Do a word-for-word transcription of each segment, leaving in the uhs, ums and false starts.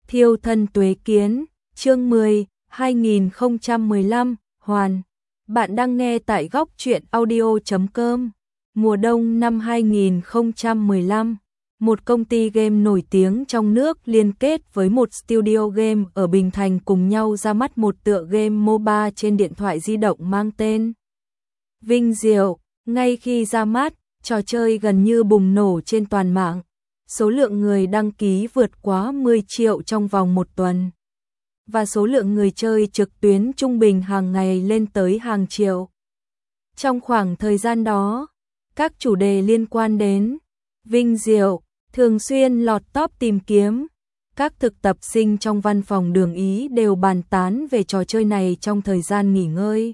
Thiêu thân tuế kiến, chương mười, hai nghìn không trăm mười lăm, Hoàn. Bạn đang nghe tại góc truyện audio chấm com. Mùa đông năm hai nghìn không trăm mười lăm, một công ty game nổi tiếng trong nước liên kết với một studio game ở Bình Thành cùng nhau ra mắt một tựa game MOBA trên điện thoại di động mang tên Vinh Diệu. Ngay khi ra mắt, trò chơi gần như bùng nổ trên toàn mạng. Số lượng người đăng ký vượt quá mười triệu trong vòng một tuần. Và số lượng người chơi trực tuyến trung bình hàng ngày lên tới hàng triệu. Trong khoảng thời gian đó, các chủ đề liên quan đến Vinh Diệu thường xuyên lọt top tìm kiếm. Các thực tập sinh trong văn phòng Đường Ý đều bàn tán về trò chơi này trong thời gian nghỉ ngơi.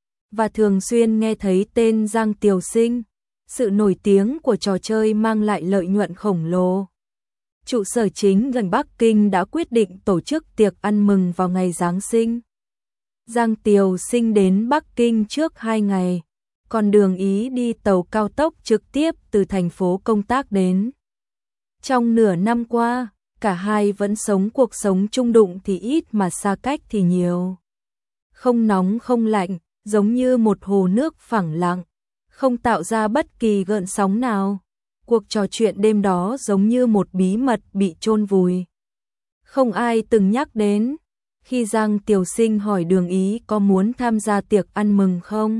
Và thường xuyên nghe thấy tên Giang Tiểu Sinh. Sự nổi tiếng của trò chơi mang lại lợi nhuận khổng lồ. Trụ sở chính gần Bắc Kinh đã quyết định tổ chức tiệc ăn mừng vào ngày Giáng sinh. Giang Tiểu Sinh đến Bắc Kinh trước hai ngày, còn Đường Ý đi tàu cao tốc trực tiếp từ thành phố công tác đến. Trong nửa năm qua, cả hai vẫn sống cuộc sống chung đụng thì ít mà xa cách thì nhiều. Không nóng không lạnh, giống như một hồ nước phẳng lặng, không tạo ra bất kỳ gợn sóng nào. Cuộc trò chuyện đêm đó giống như một bí mật bị chôn vùi. Không ai từng nhắc đến. Khi Giang Tiểu Sinh hỏi Đường Ý có muốn tham gia tiệc ăn mừng không,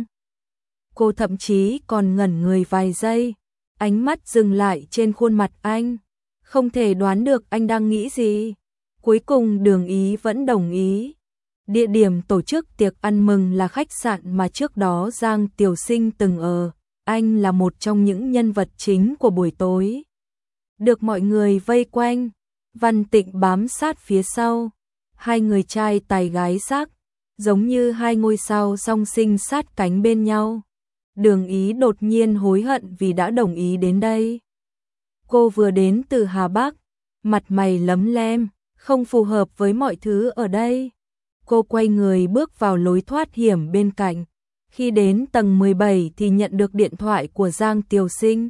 cô thậm chí còn ngẩn người vài giây, ánh mắt dừng lại trên khuôn mặt anh. Không thể đoán được anh đang nghĩ gì. Cuối cùng Đường Ý vẫn đồng ý. Địa điểm tổ chức tiệc ăn mừng là khách sạn mà trước đó Giang Tiểu Sinh từng ở. Anh là một trong những nhân vật chính của buổi tối. Được mọi người vây quanh, Văn Tịnh bám sát phía sau. Hai người trai tài gái sắc, giống như hai ngôi sao song sinh sát cánh bên nhau. Đường Ý đột nhiên hối hận vì đã đồng ý đến đây. Cô vừa đến từ Hà Bắc, mặt mày lấm lem, không phù hợp với mọi thứ ở đây. Cô quay người bước vào lối thoát hiểm bên cạnh. Khi đến tầng mười bảy thì nhận được điện thoại của Giang Tiểu Sinh.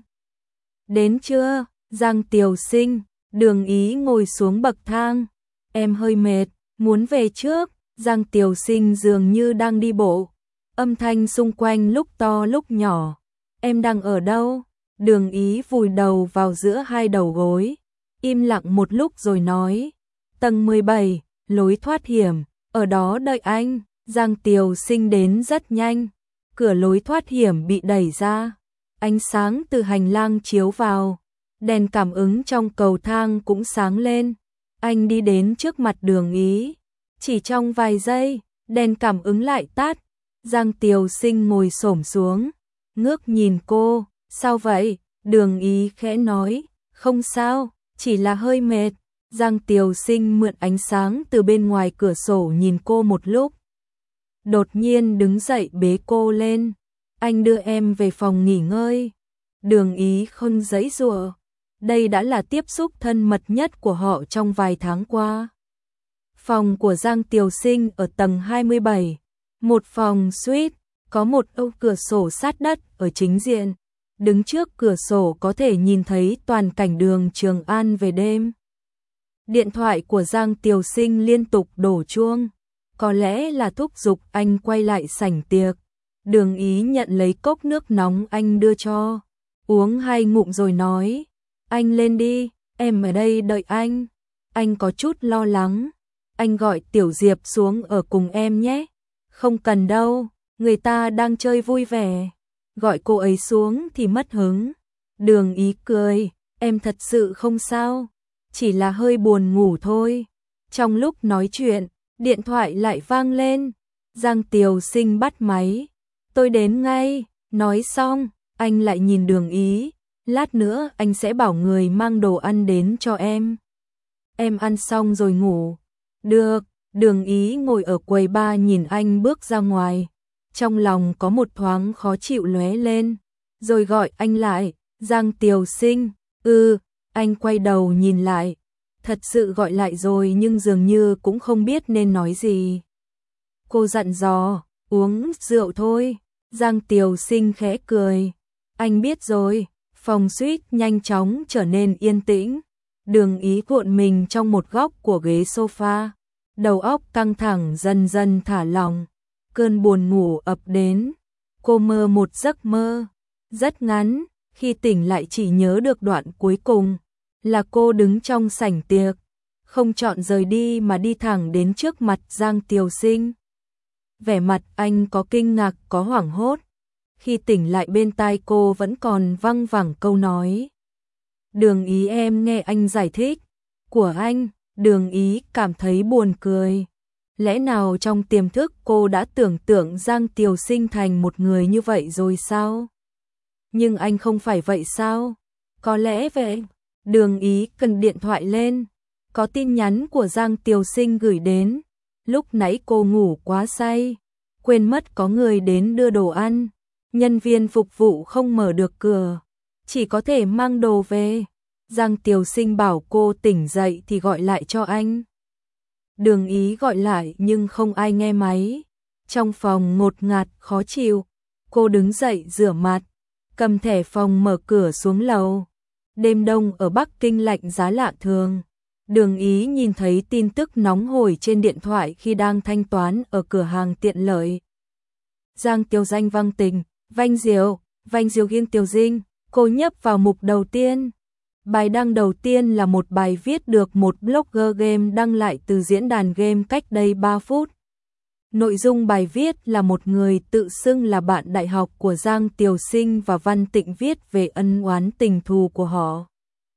Đến chưa, Giang Tiểu Sinh? Đường Ý ngồi xuống bậc thang. Em hơi mệt, muốn về trước. Giang Tiểu Sinh dường như đang đi bộ. Âm thanh xung quanh lúc to lúc nhỏ. Em đang ở đâu? Đường Ý vùi đầu vào giữa hai đầu gối. Im lặng một lúc rồi nói. Tầng mười bảy, lối thoát hiểm, ở đó đợi anh. Giang Tiểu Sinh đến rất nhanh. Cửa lối thoát hiểm bị đẩy ra. Ánh sáng từ hành lang chiếu vào. Đèn cảm ứng trong cầu thang cũng sáng lên. Anh đi đến trước mặt Đường Ý. Chỉ trong vài giây, đèn cảm ứng lại tắt. Giang Tiểu Sinh ngồi xổm xuống, ngước nhìn cô. Sao vậy? Đường Ý khẽ nói. Không sao, chỉ là hơi mệt. Giang Tiểu Sinh mượn ánh sáng từ bên ngoài cửa sổ nhìn cô một lúc. Đột nhiên đứng dậy bế cô lên. Anh đưa em về phòng nghỉ ngơi. Đường Ý không giãy giụa. Đây đã là tiếp xúc thân mật nhất của họ trong vài tháng qua. Phòng của Giang Tiểu Sinh ở tầng hai mươi bảy. Một phòng suite, có một ô cửa sổ sát đất ở chính diện. Đứng trước cửa sổ có thể nhìn thấy toàn cảnh đường Trường An về đêm. Điện thoại của Giang Tiểu Sinh liên tục đổ chuông. Có lẽ là thúc giục anh quay lại sảnh tiệc. Đường Ý nhận lấy cốc nước nóng anh đưa cho. Uống hai ngụm rồi nói. Anh lên đi, em ở đây đợi anh. Anh có chút lo lắng. Anh gọi Tiểu Diệp xuống ở cùng em nhé. Không cần đâu, người ta đang chơi vui vẻ. Gọi cô ấy xuống thì mất hứng. Đường Ý cười. Em thật sự không sao. Chỉ là hơi buồn ngủ thôi. Trong lúc nói chuyện, điện thoại lại vang lên. Giang Tiểu Sinh bắt máy. Tôi đến ngay. Nói xong, anh lại nhìn Đường Ý. Lát nữa anh sẽ bảo người mang đồ ăn đến cho em. Em ăn xong rồi ngủ. Được. Đường Ý ngồi ở quầy bar nhìn anh bước ra ngoài. Trong lòng có một thoáng khó chịu lóe lên. Rồi gọi anh lại. Giang Tiểu Sinh. Ừ. Anh quay đầu nhìn lại. Thật sự gọi lại rồi nhưng dường như cũng không biết nên nói gì. Cô dặn dò, uống rượu thôi. Giang Tiểu Sinh khẽ cười. Anh biết rồi. Phòng suite nhanh chóng trở nên yên tĩnh. Đường Ý cuộn mình trong một góc của ghế sofa, đầu óc căng thẳng dần dần thả lỏng, cơn buồn ngủ ập đến. Cô mơ một giấc mơ rất ngắn, khi tỉnh lại chỉ nhớ được đoạn cuối cùng, là cô đứng trong sảnh tiệc, không chọn rời đi mà đi thẳng đến trước mặt Giang Tiều Sinh. Vẻ mặt anh có kinh ngạc, có hoảng hốt. Khi tỉnh lại bên tai cô vẫn còn văng vẳng câu nói. Đường Ý, em nghe anh giải thích của anh. Đường Ý cảm thấy buồn cười. Lẽ nào trong tiềm thức cô đã tưởng tượng Giang Tiều Sinh thành một người như vậy rồi sao? Nhưng anh không phải vậy sao? Có lẽ vậy. Đường Ý cần điện thoại lên. Có tin nhắn của Giang Tiều Sinh gửi đến. Lúc nãy cô ngủ quá say, quên mất có người đến đưa đồ ăn. Nhân viên phục vụ không mở được cửa, chỉ có thể mang đồ về. Giang Tiều Sinh bảo cô tỉnh dậy thì gọi lại cho anh. Đường Ý gọi lại nhưng không ai nghe máy. Trong phòng ngột ngạt khó chịu, cô đứng dậy rửa mặt, cầm thẻ phòng mở cửa xuống lầu. Đêm đông ở Bắc Kinh lạnh giá lạ thường. Đường Ý nhìn thấy tin tức nóng hổi trên điện thoại khi đang thanh toán ở cửa hàng tiện lợi. Giang Tiều Danh văng tình, Vanh Diệu, Vanh Diệu Kiêng Tiều Dinh. Cô nhấp vào mục đầu tiên. Bài đăng đầu tiên là một bài viết được một blogger game đăng lại từ diễn đàn game cách đây ba phút. Nội dung bài viết là một người tự xưng là bạn đại học của Giang Tiều Sinh và Văn Tịnh viết về ân oán tình thù của họ.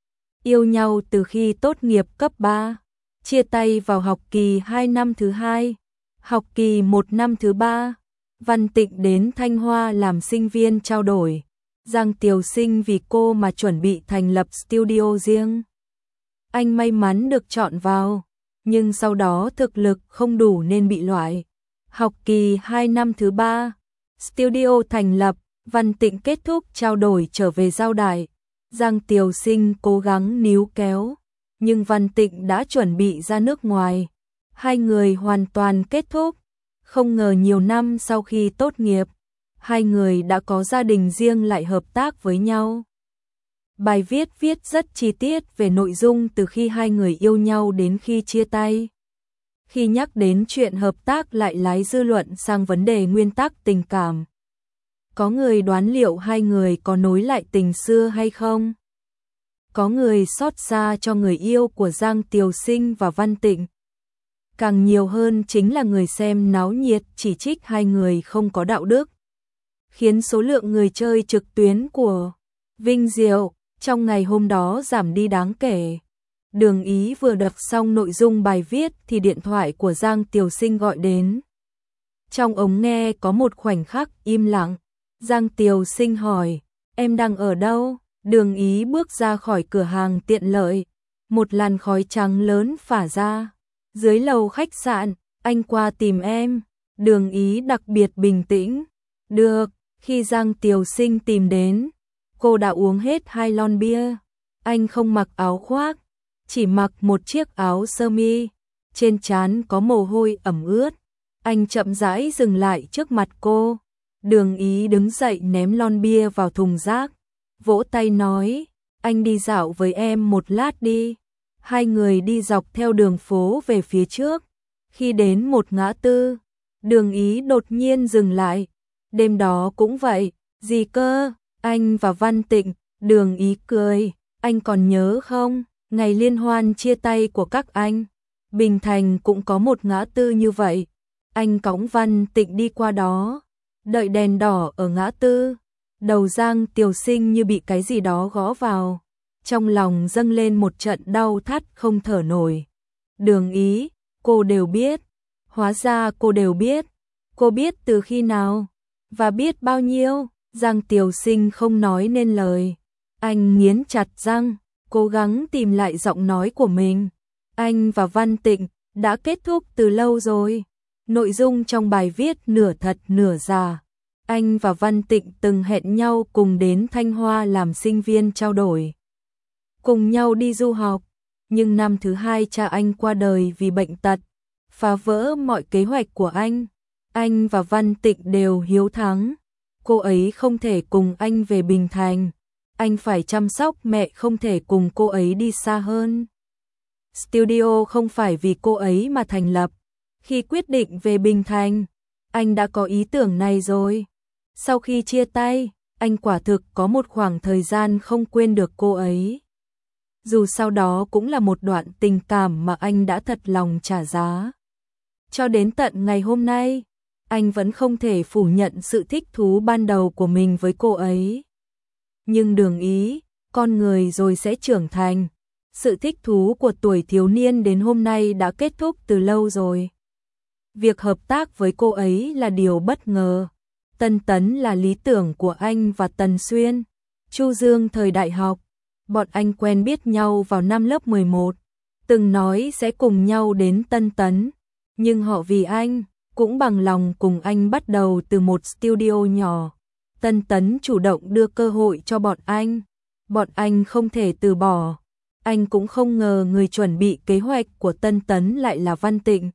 Yêu nhau từ khi tốt nghiệp cấp ba, chia tay vào học kỳ hai năm thứ hai, học kỳ một năm thứ ba. Văn Tịnh đến Thanh Hoa làm sinh viên trao đổi. Giang Tiều Sinh vì cô mà chuẩn bị thành lập studio riêng. Anh may mắn được chọn vào, nhưng sau đó thực lực không đủ nên bị loại. Học kỳ hai năm thứ ba, studio thành lập, Văn Tịnh kết thúc trao đổi trở về giao đài. Giang Tiều Sinh cố gắng níu kéo, nhưng Văn Tịnh đã chuẩn bị ra nước ngoài. Hai người hoàn toàn kết thúc. Không ngờ nhiều năm sau khi tốt nghiệp, hai người đã có gia đình riêng lại hợp tác với nhau. Bài viết viết rất chi tiết về nội dung từ khi hai người yêu nhau đến khi chia tay. Khi nhắc đến chuyện hợp tác lại lái dư luận sang vấn đề nguyên tắc tình cảm. Có người đoán liệu hai người có nối lại tình xưa hay không? Có người xót xa cho người yêu của Giang Tiều Sinh và Văn Tịnh. Càng nhiều hơn chính là người xem náo nhiệt chỉ trích hai người không có đạo đức, khiến số lượng người chơi trực tuyến của Vinh Diệu trong ngày hôm đó giảm đi đáng kể. Đường Ý vừa đọc xong nội dung bài viết thì điện thoại của Giang Tiều Sinh gọi đến. Trong ống nghe có một khoảnh khắc im lặng. Giang Tiều Sinh hỏi, em đang ở đâu? Đường Ý bước ra khỏi cửa hàng tiện lợi. Một làn khói trắng lớn phả ra. Dưới lầu khách sạn, anh qua tìm em. Đường Ý đặc biệt bình tĩnh. Được, khi Giang Tiều Sinh tìm đến, cô đã uống hết hai lon bia. Anh không mặc áo khoác, chỉ mặc một chiếc áo sơ mi. Trên trán có mồ hôi ẩm ướt. Anh chậm rãi dừng lại trước mặt cô. Đường Ý đứng dậy ném lon bia vào thùng rác, vỗ tay nói, anh đi dạo với em một lát đi. Hai người đi dọc theo đường phố về phía trước. Khi đến một ngã tư, Đường Ý đột nhiên dừng lại. Đêm đó cũng vậy. Gì cơ? Anh và Văn Tịnh. Đường Ý cười, anh còn nhớ không? Ngày liên hoan chia tay của các anh, Bình Thành cũng có một ngã tư như vậy. Anh cõng Văn Tịnh đi qua đó. Đợi đèn đỏ ở ngã tư, đầu Giang Tiều Sinh như bị cái gì đó gõ vào. Trong lòng dâng lên một trận đau thắt không thở nổi. Đường Ý, cô đều biết. Hóa ra cô đều biết. Cô biết từ khi nào? Và biết bao nhiêu? Giang Tiều Sinh không nói nên lời. Anh nghiến chặt răng, cố gắng tìm lại giọng nói của mình. Anh và Văn Tịnh đã kết thúc từ lâu rồi. Nội dung trong bài viết nửa thật nửa giả. Anh và Văn Tịnh từng hẹn nhau cùng đến Thanh Hoa làm sinh viên trao đổi, cùng nhau đi du học. Nhưng năm thứ hai cha anh qua đời vì bệnh tật, phá vỡ mọi kế hoạch của anh. Anh và Văn Tịnh đều hiếu thắng. Cô ấy không thể cùng anh về Bình Thành. anh phải chăm sóc mẹ, không thể cùng cô ấy đi xa hơn. Studio không phải vì cô ấy mà thành lập. Khi quyết định về Bình Thành, anh đã có ý tưởng này rồi. Sau khi chia tay, anh quả thực có một khoảng thời gian không quên được cô ấy. Dù sau đó cũng là một đoạn tình cảm mà anh đã thật lòng trả giá. Cho đến tận ngày hôm nay, anh vẫn không thể phủ nhận sự thích thú ban đầu của mình với cô ấy. Nhưng Đường Ý, con người rồi sẽ trưởng thành. Sự thích thú của tuổi thiếu niên đến hôm nay đã kết thúc từ lâu rồi. Việc hợp tác với cô ấy là điều bất ngờ. Tân Tấn là lý tưởng của anh và Tần Xuyên. Chu Dương thời đại học, bọn anh quen biết nhau vào năm lớp mười một, từng nói sẽ cùng nhau đến Tân Tấn, nhưng họ vì anh, cũng bằng lòng cùng anh bắt đầu từ một studio nhỏ. Tân Tấn chủ động đưa cơ hội cho bọn anh, bọn anh không thể từ bỏ. Anh cũng không ngờ người chuẩn bị kế hoạch của Tân Tấn lại là Văn Tịnh.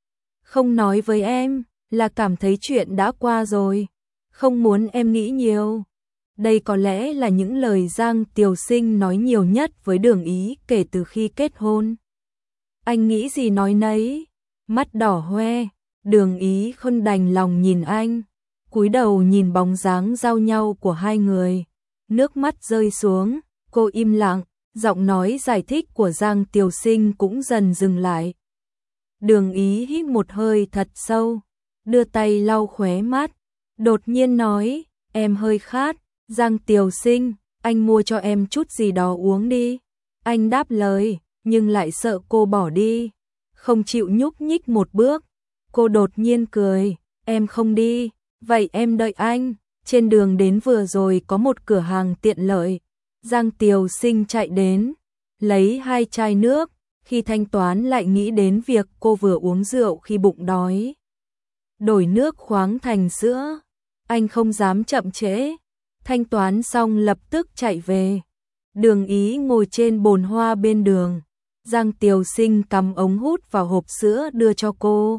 Không nói với em, là cảm thấy chuyện đã qua rồi, không muốn em nghĩ nhiều. Đây có lẽ là những lời Giang Tiều Sinh nói nhiều nhất với Đường Ý kể từ khi kết hôn. Anh nghĩ gì nói nấy, mắt đỏ hoe, Đường Ý không đành lòng nhìn anh, cúi đầu nhìn bóng dáng giao nhau của hai người, nước mắt rơi xuống, cô im lặng, giọng nói giải thích của Giang Tiều Sinh cũng dần dừng lại. Đường Ý hít một hơi thật sâu, đưa tay lau khóe mắt, đột nhiên nói, em hơi khát. Giang Tiều Sinh, anh mua cho em chút gì đó uống đi. Anh đáp lời, nhưng lại sợ cô bỏ đi, không chịu nhúc nhích một bước. Cô đột nhiên cười, em không đi, vậy em đợi anh. Trên đường đến vừa rồi có một cửa hàng tiện lợi. Giang Tiều Sinh chạy đến, lấy hai chai nước, khi thanh toán lại nghĩ đến việc cô vừa uống rượu khi bụng đói. Đổi nước khoáng thành sữa, anh không dám chậm trễ. Thanh toán xong lập tức chạy về. Đường Ý ngồi trên bồn hoa bên đường. Giang Tiều Sinh cắm ống hút vào hộp sữa đưa cho cô.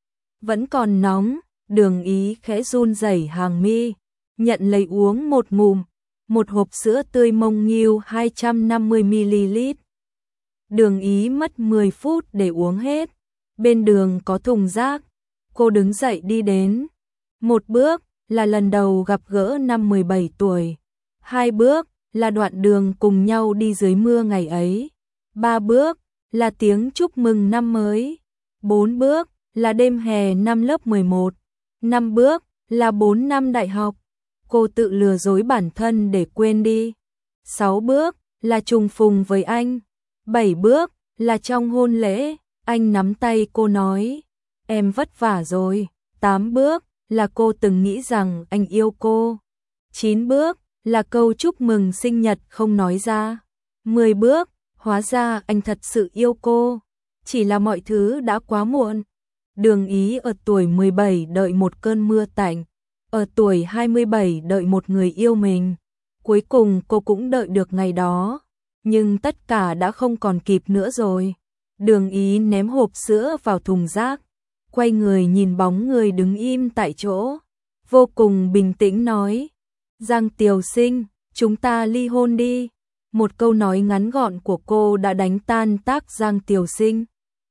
Vẫn còn nóng, Đường Ý khẽ run rẩy hàng mi, nhận lấy uống một ngụm, một hộp sữa tươi Mông Nghiêu hai trăm năm mươi mi li lít. Đường Ý mất mười phút để uống hết. Bên đường có thùng rác, cô đứng dậy đi đến. Một bước là lần đầu gặp gỡ năm mười bảy tuổi. Hai bước là đoạn đường cùng nhau đi dưới mưa ngày ấy. Ba bước là tiếng chúc mừng năm mới. Bốn bước là đêm hè năm lớp mười một. Năm bước là bốn năm đại học. Cô tự lừa dối bản thân để quên đi. Sáu bước là trùng phùng với anh. Bảy bước là trong hôn lễ, anh nắm tay cô nói, em vất vả rồi. Tám bước là cô từng nghĩ rằng anh yêu cô. Chín bước là câu chúc mừng sinh nhật không nói ra. Mười bước, hóa ra anh thật sự yêu cô. Chỉ là mọi thứ đã quá muộn. Đường Ý ở tuổi mười bảy đợi một cơn mưa tạnh, ở tuổi hai mươi bảy đợi một người yêu mình. Cuối cùng cô cũng đợi được ngày đó, nhưng tất cả đã không còn kịp nữa rồi. Đường Ý ném hộp sữa vào thùng rác, quay người nhìn bóng người đứng im tại chỗ, vô cùng bình tĩnh nói, Giang Tiều Sinh, chúng ta ly hôn đi. Một câu nói ngắn gọn của cô đã đánh tan tác Giang Tiều Sinh.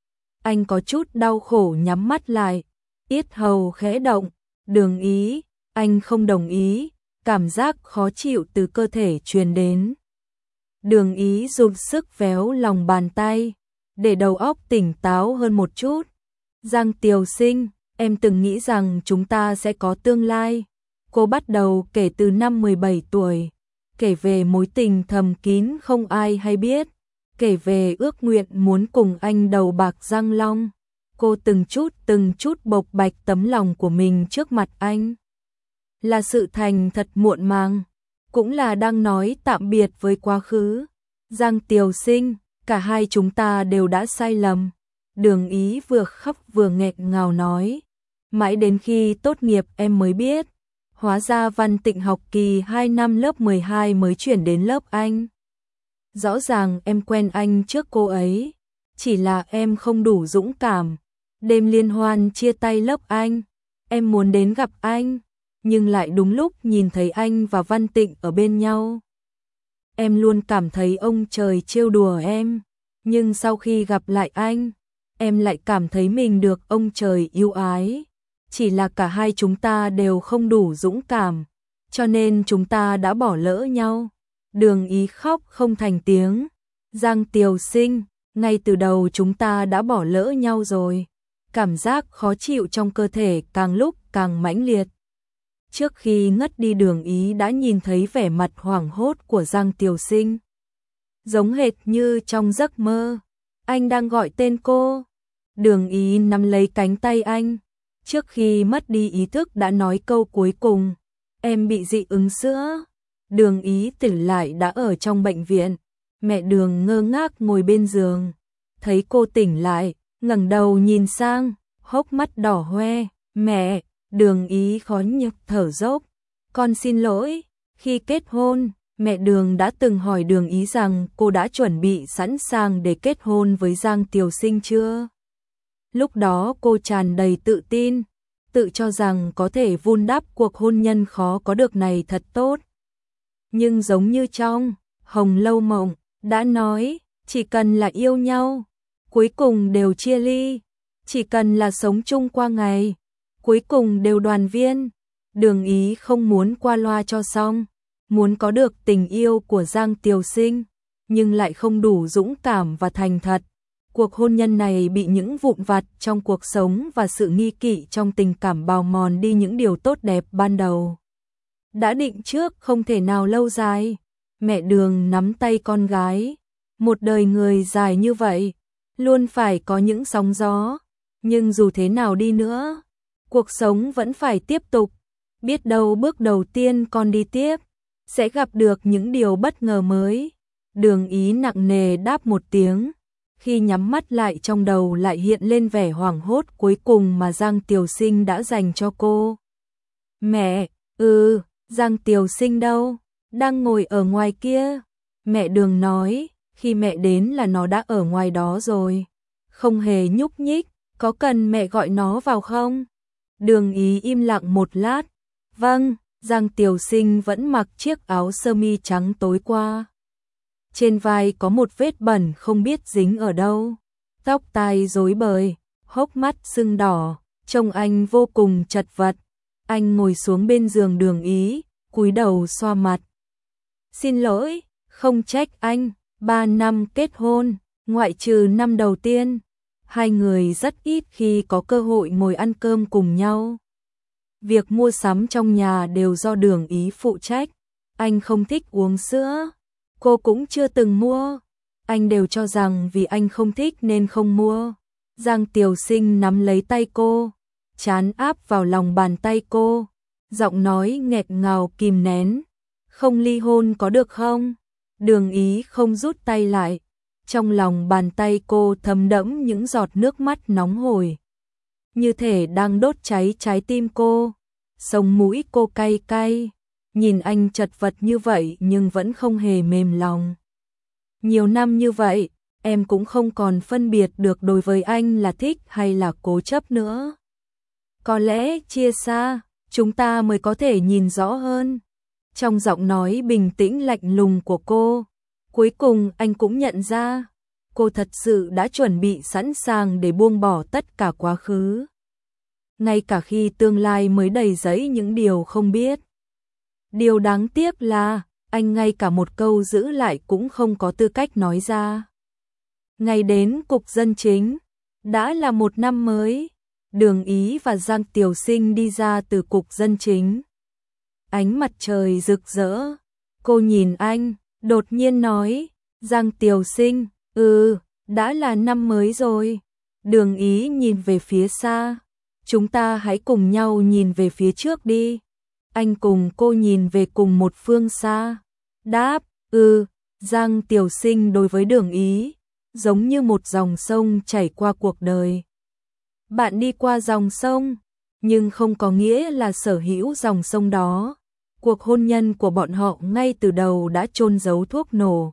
Anh có chút đau khổ nhắm mắt lại, yết hầu khẽ động. Đường Ý, anh không đồng ý, cảm giác khó chịu từ cơ thể truyền đến. Đường Ý dùng sức véo lòng bàn tay, để đầu óc tỉnh táo hơn một chút. Giang Tiều Sinh, em từng nghĩ rằng chúng ta sẽ có tương lai. Cô bắt đầu kể từ năm mười bảy tuổi, kể về mối tình thầm kín không ai hay biết, kể về ước nguyện muốn cùng anh đầu bạc răng long. Cô từng chút từng chút bộc bạch tấm lòng của mình trước mặt anh. Là sự thành thật muộn màng, cũng là đang nói tạm biệt với quá khứ. Giang Tiều Sinh, cả hai chúng ta đều đã sai lầm. Đường Ý vừa khóc vừa nghẹn ngào nói, mãi đến khi tốt nghiệp em mới biết, hóa ra Văn Tịnh học kỳ hai năm lớp mười hai mới chuyển đến lớp anh. Rõ ràng em quen anh trước cô ấy, chỉ là em không đủ dũng cảm. Đêm liên hoan chia tay lớp anh, em muốn đến gặp anh, nhưng lại đúng lúc nhìn thấy anh và Văn Tịnh ở bên nhau. em luôn cảm thấy ông trời trêu đùa em, nhưng sau khi gặp lại anh, em lại cảm thấy mình được ông trời yêu ái. Chỉ là cả hai chúng ta đều không đủ dũng cảm, cho nên chúng ta đã bỏ lỡ nhau. Đường Ý khóc không thành tiếng. Giang Tiều Sinh, ngay từ đầu chúng ta đã bỏ lỡ nhau rồi. Cảm giác khó chịu trong cơ thể càng lúc càng mãnh liệt. Trước khi ngất đi, Đường Ý đã nhìn thấy vẻ mặt hoảng hốt của Giang Tiều Sinh. Giống hệt như trong giấc mơ, anh đang gọi tên cô. Đường Ý nắm lấy cánh tay anh, trước khi mất đi ý thức đã nói câu cuối cùng, em bị dị ứng sữa. Đường Ý tỉnh lại đã ở trong bệnh viện, mẹ Đường ngơ ngác ngồi bên giường, thấy cô tỉnh lại, ngẩng đầu nhìn sang, hốc mắt đỏ hoe, mẹ. Đường Ý khó nhọc thở dốc, con xin lỗi, khi kết hôn, mẹ Đường đã từng hỏi Đường Ý rằng cô đã chuẩn bị sẵn sàng để kết hôn với Giang Tiều Sinh chưa? Lúc đó cô tràn đầy tự tin, tự cho rằng có thể vun đắp cuộc hôn nhân khó có được này thật tốt. Nhưng giống như trong Hồng Lâu Mộng đã nói, chỉ cần là yêu nhau, cuối cùng đều chia ly, chỉ cần là sống chung qua ngày, cuối cùng đều đoàn viên. Đường Ý không muốn qua loa cho xong, muốn có được tình yêu của Giang Tiều Sinh, nhưng lại không đủ dũng cảm và thành thật. Cuộc hôn nhân này bị những vụn vặt trong cuộc sống và sự nghi kỵ trong tình cảm bào mòn đi những điều tốt đẹp ban đầu. Đã định trước không thể nào lâu dài. Mẹ Đường nắm tay con gái. Một đời người dài như vậy, luôn phải có những sóng gió. Nhưng dù thế nào đi nữa, cuộc sống vẫn phải tiếp tục. Biết đâu bước đầu tiên con đi tiếp, sẽ gặp được những điều bất ngờ mới. Đường Ý nặng nề đáp một tiếng. Khi nhắm mắt lại, trong đầu lại hiện lên vẻ hoảng hốt cuối cùng mà Giang Tiều Sinh đã dành cho cô. Mẹ, ừ, Giang Tiều Sinh đâu? Đang ngồi ở ngoài kia. Mẹ Đường nói, khi mẹ đến là nó đã ở ngoài đó rồi. Không hề nhúc nhích, có cần mẹ gọi nó vào không? Đường Ý im lặng một lát. Vâng, Giang Tiều Sinh vẫn mặc chiếc áo sơ mi trắng tối qua. Trên vai có một vết bẩn không biết dính ở đâu. Tóc tai rối bời, hốc mắt sưng đỏ, trông anh vô cùng chật vật. Anh ngồi xuống bên giường Đường Ý, cúi đầu xoa mặt. Xin lỗi, không trách anh, ba năm kết hôn, ngoại trừ năm đầu tiên, hai người rất ít khi có cơ hội ngồi ăn cơm cùng nhau. Việc mua sắm trong nhà đều do Đường Ý phụ trách. Anh không thích uống sữa, cô cũng chưa từng mua. Anh đều cho rằng vì anh không thích nên không mua. Giang Tiều Sinh nắm lấy tay cô, trán áp vào lòng bàn tay cô, giọng nói nghẹt ngào kìm nén. Không ly hôn có được không? Đường Ý không rút tay lại. Trong lòng bàn tay cô thấm đẫm những giọt nước mắt nóng hổi, như thể đang đốt cháy trái tim cô. Sống mũi cô cay cay, nhìn anh chật vật như vậy nhưng vẫn không hề mềm lòng. Nhiều năm như vậy, em cũng không còn phân biệt được đối với anh là thích hay là cố chấp nữa. Có lẽ chia xa, chúng ta mới có thể nhìn rõ hơn. Trong giọng nói bình tĩnh lạnh lùng của cô, cuối cùng anh cũng nhận ra, cô thật sự đã chuẩn bị sẵn sàng để buông bỏ tất cả quá khứ. Ngay cả khi tương lai mới đầy rẫy những điều không biết. Điều đáng tiếc là, anh ngay cả một câu giữ lại cũng không có tư cách nói ra. Ngày đến cục dân chính, đã là một năm mới. Đường Ý và Giang Tiều Sinh đi ra từ cục dân chính. Ánh mặt trời rực rỡ. Cô nhìn anh, đột nhiên nói, Giang Tiều Sinh, ừ, đã là năm mới rồi. Đường Ý nhìn về phía xa. Chúng ta hãy cùng nhau nhìn về phía trước đi. Anh cùng cô nhìn về cùng một phương xa. Đáp, ừ, Giang Tiều Sinh đối với Đường Ý, giống như một dòng sông chảy qua cuộc đời. Bạn đi qua dòng sông, nhưng không có nghĩa là sở hữu dòng sông đó. Cuộc hôn nhân của bọn họ ngay từ đầu đã chôn giấu thuốc nổ.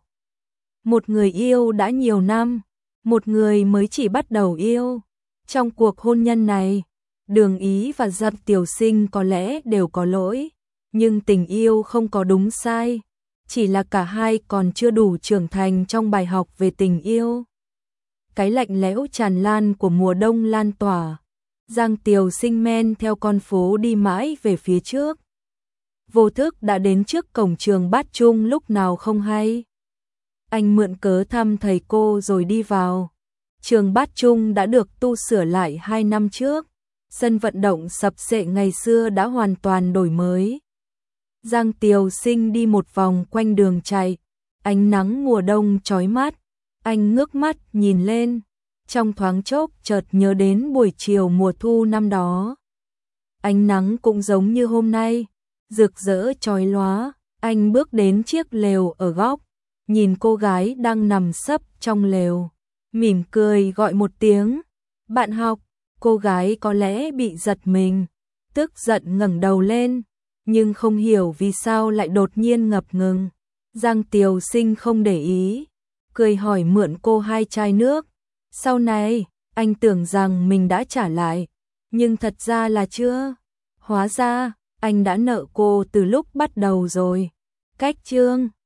Một người yêu đã nhiều năm, một người mới chỉ bắt đầu yêu. Trong cuộc hôn nhân này, Đường Ý và Giang Tiều Sinh có lẽ đều có lỗi, nhưng tình yêu không có đúng sai. chỉ là cả hai còn chưa đủ trưởng thành trong bài học về tình yêu. Cái lạnh lẽo tràn lan của mùa đông lan tỏa. Giang Tiều Sinh men theo con phố đi mãi về phía trước. Vô thức đã đến trước cổng trường Bát Trung lúc nào không hay. Anh mượn cớ thăm thầy cô rồi đi vào. Trường Bát Trung đã được tu sửa lại hai năm trước. Sân vận động sập xệ ngày xưa đã hoàn toàn đổi mới. Giang Tiều Sinh đi một vòng quanh đường chạy. Ánh nắng mùa đông chói mắt. Anh ngước mắt nhìn lên. Trong thoáng chốc chợt nhớ đến buổi chiều mùa thu năm đó. Ánh nắng cũng giống như hôm nay, rực rỡ chói lóa. Anh bước đến chiếc lều ở góc, nhìn cô gái đang nằm sấp trong lều, mỉm cười gọi một tiếng, "Bạn học." Cô gái có lẽ bị giật mình, tức giận ngẩng đầu lên, nhưng không hiểu vì sao lại đột nhiên ngập ngừng. Giang Tiều Sinh không để ý, cười hỏi mượn cô hai chai nước. Sau này, anh tưởng rằng mình đã trả lại, nhưng thật ra là chưa. Hóa ra, anh đã nợ cô từ lúc bắt đầu rồi. Cách chương